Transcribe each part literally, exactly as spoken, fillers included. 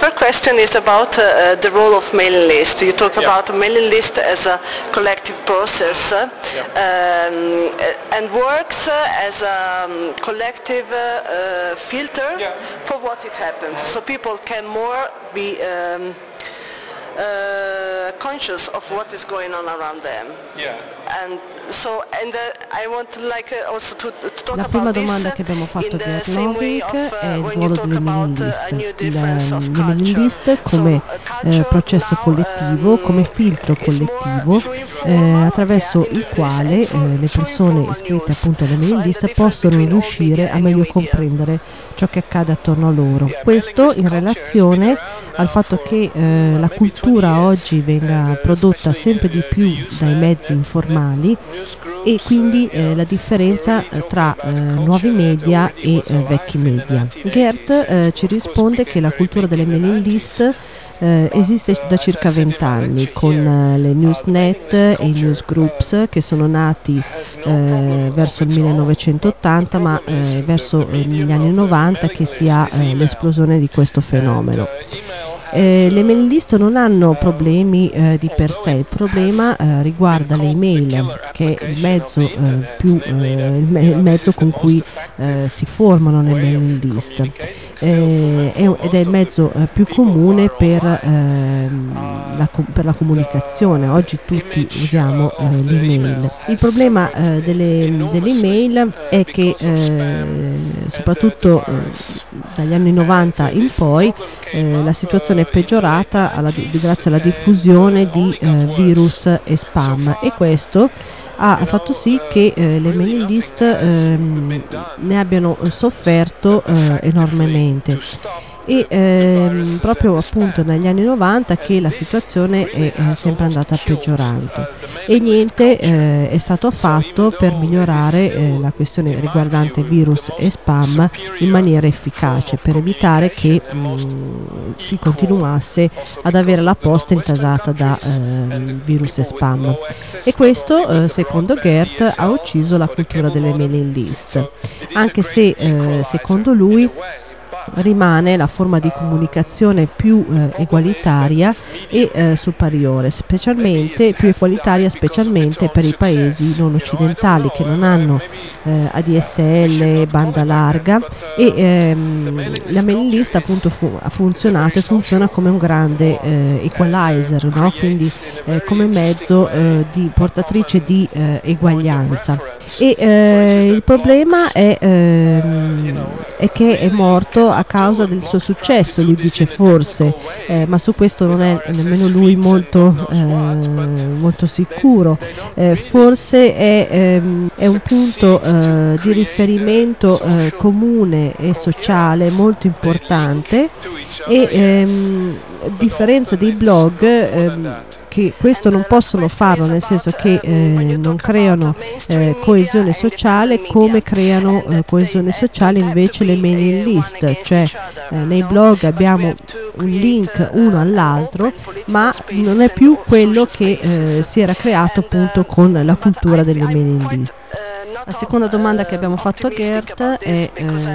first question is about uh, the role of mailing list. You talk yeah. about a mailing list as a collective process uh, yeah. um, and works uh, as a um, collective uh, uh, filter yeah. for what it happens. So people can more be um, uh, conscious of what is going on around them. Yeah. And so, and uh, I want like uh, also to, to talk La prima about domanda this che abbiamo fatto a in the Gerd same way Novick of, uh, è il when you ruolo talk delle about mailing uh, list, a new il difference of le mailing culture. list come So, uh, eh, culture processo now, collettivo, um, come filtro is more collettivo true eh, informal, attraverso yeah, il in- quale is eh, le true persone informal iscritte news. appunto alle So, mailing and the list difference possono between old riuscire media a and new meglio media. comprendere ciò che accade attorno a loro. Yeah, Questo mailing list in culture has relazione been around now al fatto for, che eh, well, la maybe cultura twenty years, oggi venga and, uh, prodotta especially, sempre di uh, più the dai Usenet, mezzi net, informali net, news groups, e quindi uh, you know, eh, la differenza we're really eh, talking tra about a eh, culture nuovi that media already e was eh, alive vecchi in the media. nineteen eighties Gerd eh, and ci of course risponde che became la very cultura big delle in the mailing nineties. list eh, esiste da circa vent'anni con eh, le Newsnet e i newsgroups che sono nati eh, verso il millenovecentottanta, ma eh, verso eh, gli anni novanta che si ha eh, l'esplosione di questo fenomeno. Eh, le mailing list non hanno problemi eh, di per sé, il problema eh, riguarda le email, che è il mezzo, eh, più, eh, il, me- il mezzo con cui eh, si formano le mailing list eh, è, ed è il mezzo eh, più comune per, ehm, la, com- per la comunicazione. Oggi tutti usiamo eh, l'email. Il problema eh, delle, delle email è che eh, soprattutto eh, dagli anni novanta in poi eh, la situazione è peggiorata alla, grazie alla diffusione di eh, virus e spam, e questo ha fatto sì che eh, le mailing list ehm, ne abbiano sofferto eh, enormemente. E ehm, proprio appunto negli anni novanta che la situazione è eh, sempre andata peggiorando e niente eh, è stato fatto per migliorare eh, la questione riguardante virus e spam in maniera efficace, per evitare che mh, si continuasse ad avere la posta intasata da eh, virus e spam, e questo eh, secondo Gerd ha ucciso la cultura delle mailing list, anche se eh, secondo lui rimane la forma di comunicazione più eh, egualitaria e eh, superiore, specialmente più egualitaria specialmente per i paesi non occidentali che non hanno eh, A D S L, banda larga, e ehm, la mailing list appunto fu- ha funzionato e funziona come un grande eh, equalizer, no? Quindi eh, come mezzo eh, di portatrice di eh, eguaglianza. E eh, il problema è, ehm, è che è morto a causa del suo successo, lui dice forse, eh, ma su questo non è nemmeno lui molto, eh, molto sicuro. Eh, forse è, ehm, è un punto eh, di riferimento eh, comune e sociale molto importante, e ehm, a differenza dei blog ehm, che questo non possono farlo, nel senso che eh, non creano eh, coesione sociale come creano eh, coesione sociale invece le mailing list, cioè eh, nei blog abbiamo un link uno all'altro, ma non è più quello che eh, si era creato appunto con la cultura delle mailing list. La seconda domanda che abbiamo fatto a Gerd è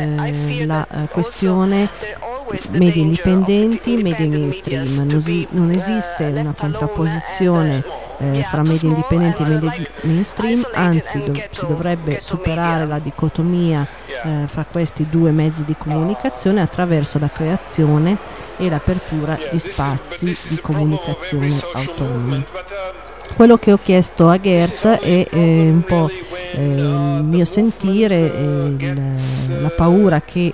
eh, la eh, questione media indipendenti, media mainstream. Non, si, non esiste una contrapposizione eh, fra media indipendenti e media mainstream, anzi do, si dovrebbe superare la dicotomia eh, fra questi due mezzi di comunicazione attraverso la creazione e l'apertura di spazi di comunicazione autonomi. Quello che ho chiesto a Gerd è eh, un po' eh, il mio sentire, eh, il, la paura che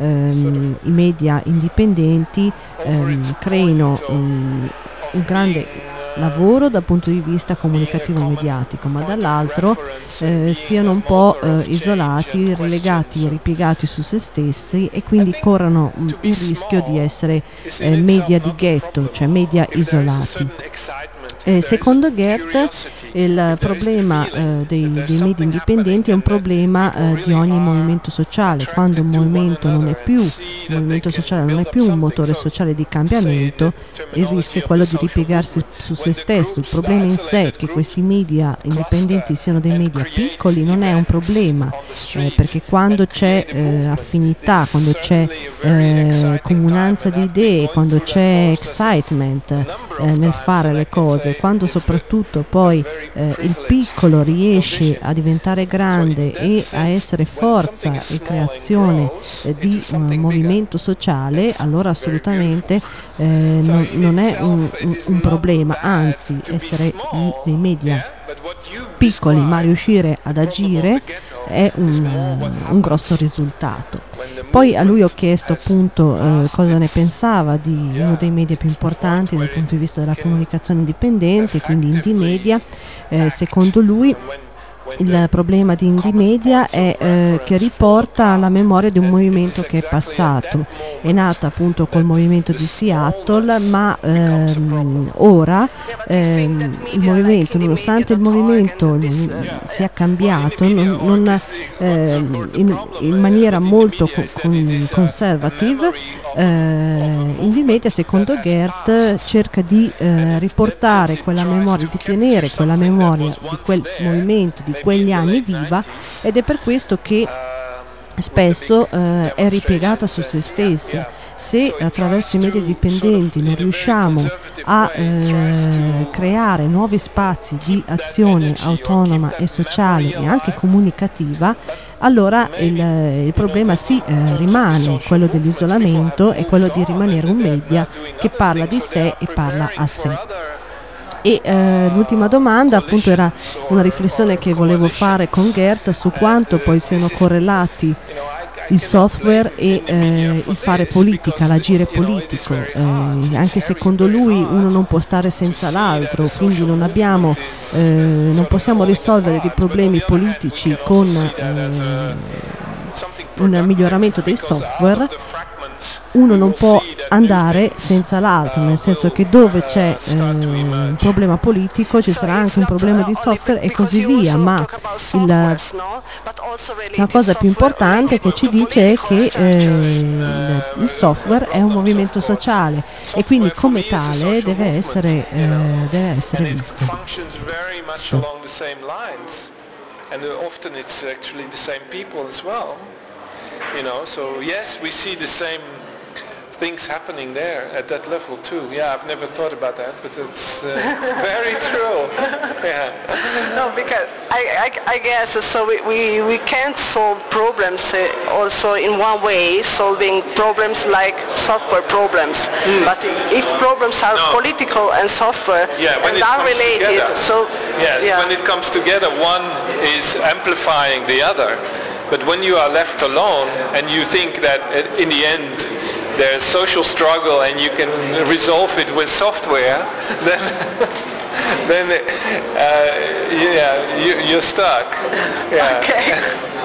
ehm, i media indipendenti ehm, creino um, un grande lavoro dal punto di vista comunicativo mediatico, ma dall'altro eh, siano un po' eh, isolati, relegati, ripiegati su se stessi, e quindi corrano mh, il rischio di essere eh, media di ghetto, cioè media isolati. E secondo Geert il problema eh, dei, dei media indipendenti è un problema eh, di ogni movimento sociale. Quando un movimento non è più un movimento sociale, non è più un motore sociale di cambiamento, il rischio è quello di ripiegarsi su se stesso. Il problema in sé che questi media indipendenti siano dei media piccoli non è un problema, eh, perché quando c'è eh, affinità, quando c'è eh, comunanza di idee, quando c'è excitement eh, nel fare le cose, quando soprattutto poi eh, il piccolo riesce a diventare grande e a essere forza e creazione eh, di un movimento sociale, allora assolutamente eh, non, non è un, un, un problema, anzi essere dei media piccoli ma riuscire ad agire è un, un grosso risultato. Poi a lui ho chiesto appunto eh, cosa ne pensava di uno dei media più importanti dal punto di vista della comunicazione indipendente, quindi Indie Media. Eh, secondo lui il problema di Indie Media è eh, che riporta alla memoria di un movimento che è passato. È nata appunto col movimento di Seattle, ma ehm, ora ehm, il movimento, nonostante il movimento sia cambiato, non, non, ehm, in, in maniera molto co- con conservative, eh, Indie Media, secondo Geert, cerca di eh, riportare quella memoria, di tenere quella memoria di quel movimento, di quegli anni viva, ed è per questo che spesso eh, è ripiegata su se stessa. Se attraverso i media dipendenti non riusciamo a eh, creare nuovi spazi di azione autonoma e sociale e anche comunicativa, allora il, il problema sì eh, rimane quello dell'isolamento e quello di rimanere un media che parla di sé e parla a sé. E eh, l'ultima domanda appunto era una riflessione che volevo fare con Geert su quanto poi siano correlati il software e eh, il fare politica, l'agire politico. Eh, anche secondo lui uno non può stare senza l'altro, quindi non abbiamo, eh, non possiamo risolvere dei problemi politici con eh, un miglioramento dei software. Uno non può andare senza l'altro, nel senso che dove c'è eh, un problema politico ci sarà anche un problema di software e così via, ma il, la cosa più importante che ci dice è che eh, il, il software è un movimento sociale e quindi come tale deve essere, eh, deve essere visto. You know, so yes, we see the same things happening there at that level too. Yeah, I've never thought about that, but it's uh, very true. Yeah. No, because I, I, I guess so. We, we, we can't solve problems uh, also in one way, solving problems like software problems. Mm. But if problems are no. political and software yeah, and unrelated, so yes, yeah. when it comes together, one is amplifying the other. But when you are left alone and you think that in the end there's social struggle and you can resolve it with software, then then uh, yeah, you, you're stuck. Yeah. Okay.